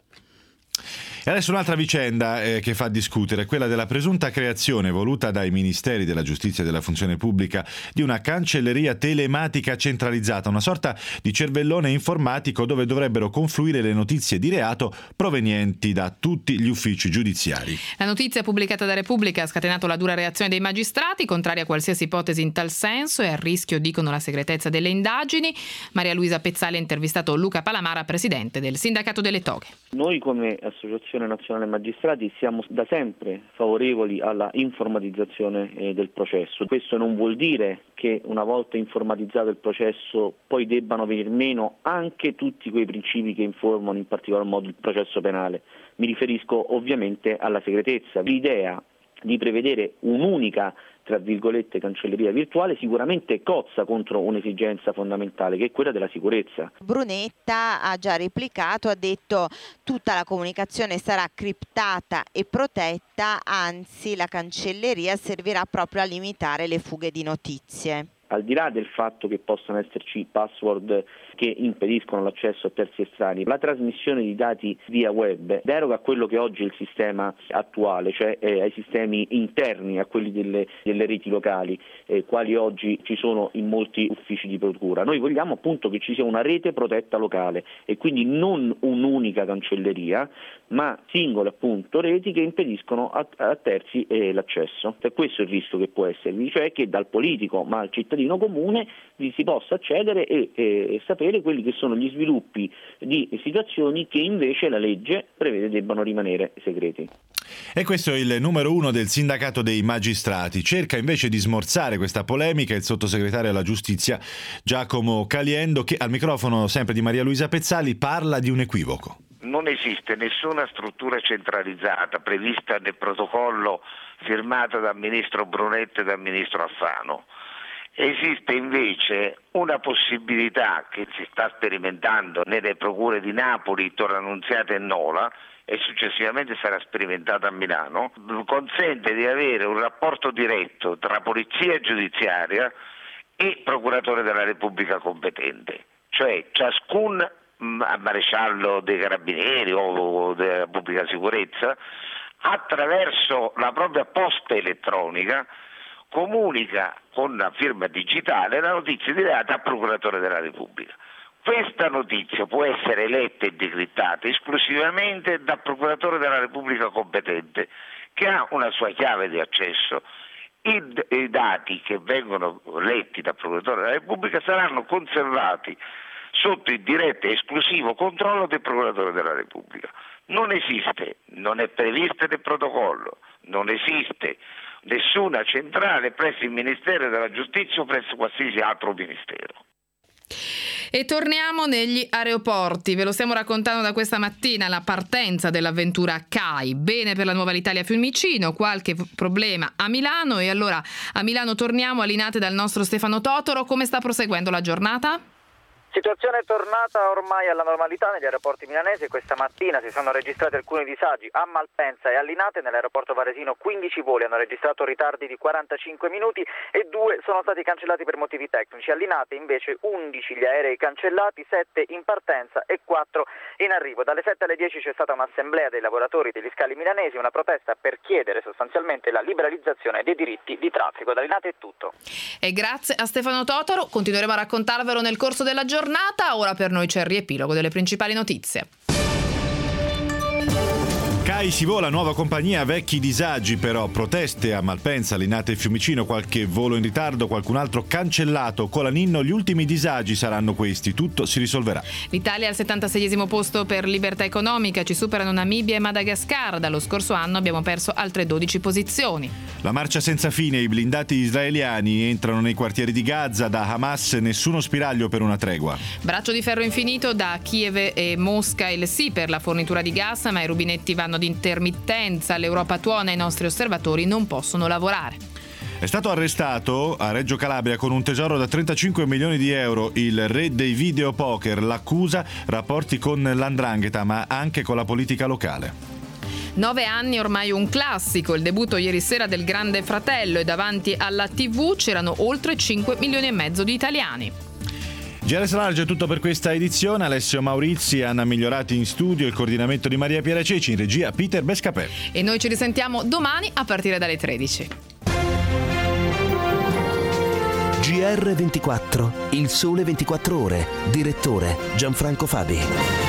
E adesso un'altra vicenda eh, che fa discutere, quella della presunta creazione voluta dai Ministeri della Giustizia e della Funzione Pubblica di una cancelleria telematica centralizzata, una sorta di cervellone informatico dove dovrebbero confluire le notizie di reato provenienti da tutti gli uffici giudiziari. La notizia pubblicata da Repubblica ha scatenato la dura reazione dei magistrati, contraria a qualsiasi ipotesi in tal senso e a rischio, dicono, la segretezza delle indagini. Maria Luisa Pezzali ha intervistato Luca Palamara, presidente del Sindacato delle Toghe. Noi come associazione Nazionale Magistrati siamo da sempre favorevoli alla informatizzazione eh, del processo. Questo non vuol dire che una volta informatizzato il processo poi debbano venir meno anche tutti quei principi che informano in particolar modo il processo penale. Mi riferisco ovviamente alla segretezza. L'idea di prevedere un'unica, tra virgolette, cancelleria virtuale sicuramente cozza contro un'esigenza fondamentale, che è quella della sicurezza. Brunetta ha già replicato, ha detto tutta la comunicazione sarà criptata e protetta, anzi la cancelleria servirà proprio a limitare le fughe di notizie. Al di là del fatto che possano esserci password che impediscono l'accesso a terzi estranei, la trasmissione di dati via web deroga a quello che oggi è il sistema attuale, cioè eh, ai sistemi interni, a quelli delle, delle reti locali, eh, quali oggi ci sono in molti uffici di procura. Noi vogliamo appunto che ci sia una rete protetta locale e quindi non un'unica cancelleria, ma singole appunto reti che impediscono a, a terzi eh, l'accesso. E questo è il rischio che può esservi, cioè che dal politico ma al cittadino comune vi si possa accedere e, e sapere quelli che sono gli sviluppi di situazioni che invece la legge prevede debbano rimanere segreti. E questo è il numero uno del Sindacato dei Magistrati. Cerca invece di smorzare questa polemica il sottosegretario alla Giustizia Giacomo Caliendo, che al microfono sempre di Maria Luisa Pezzali parla di un equivoco. Non esiste nessuna struttura centralizzata prevista nel protocollo firmato dal ministro Brunetta e dal ministro Alfano. Esiste invece una possibilità che si sta sperimentando nelle procure di Napoli, Torre Annunziata e Nola, e successivamente sarà sperimentata a Milano, consente di avere un rapporto diretto tra polizia giudiziaria e procuratore della Repubblica competente, cioè ciascun al maresciallo dei carabinieri o della pubblica sicurezza, attraverso la propria posta elettronica comunica con la firma digitale la notizia di reato al procuratore della Repubblica. Questa notizia può essere letta e decrittata esclusivamente dal procuratore della Repubblica competente, che ha una sua chiave di accesso. I, i dati che vengono letti dal procuratore della Repubblica saranno conservati sotto il diretto e esclusivo controllo del procuratore della Repubblica. Non esiste, non è prevista nel protocollo, non esiste nessuna centrale presso il Ministero della Giustizia o presso qualsiasi altro ministero. E torniamo negli aeroporti, ve lo stiamo raccontando da questa mattina, la partenza dell'avventura C A I. Bene per la Nuova Italia Fiumicino, qualche problema a Milano, e allora a Milano torniamo a Linate dal nostro Stefano Totaro. Come sta proseguendo la giornata? Situazione tornata ormai alla normalità negli aeroporti milanesi. Questa mattina si sono registrati alcuni disagi a Malpensa e a Linate. Nell'aeroporto varesino quindici voli hanno registrato ritardi di quarantacinque minuti e due sono stati cancellati per motivi tecnici. A Linate invece undici gli aerei cancellati, sette in partenza e quattro in arrivo. Dalle sette alle dieci c'è stata un'assemblea dei lavoratori degli scali milanesi, una protesta per chiedere sostanzialmente la liberalizzazione dei diritti di traffico. Da Linate è tutto. E grazie a Stefano Totaro, continueremo a raccontarvelo nel corso della giornata. Ora per noi c'è il riepilogo delle principali notizie. C A I si vola, nuova compagnia, vecchi disagi però, proteste a Malpensa, Linate e Fiumicino, qualche volo in ritardo, qualcun altro cancellato. Colaninno, gli ultimi disagi saranno questi, tutto si risolverà. L'Italia è al settantaseiesimo posto per libertà economica, ci superano Namibia e Madagascar, dallo scorso anno abbiamo perso altre dodici posizioni. La marcia senza fine, i blindati israeliani entrano nei quartieri di Gaza, da Hamas nessuno spiraglio per una tregua. Braccio di ferro infinito, da Kiev e Mosca il sì per la fornitura di gas, ma i rubinetti vanno di intermittenza, l'Europa tuona, i nostri osservatori non possono lavorare. È stato arrestato a Reggio Calabria con un tesoro da trentacinque milioni di euro il re dei videopoker. L'accusa, rapporti con l'Andrangheta ma anche con la politica locale. Nove anni, ormai un classico, il debutto ieri sera del Grande Fratello, e davanti alla tivù c'erano oltre cinque milioni e mezzo di italiani. G R S Large è tutto per questa edizione. Alessio Maurizi, Anna Migliorati in studio, il coordinamento di Maria Piera Ceci, in regia Peter Bescapè. E noi ci risentiamo domani a partire dalle tredici. G R ventiquattro, il sole ventiquattro ore, direttore Gianfranco Fabi.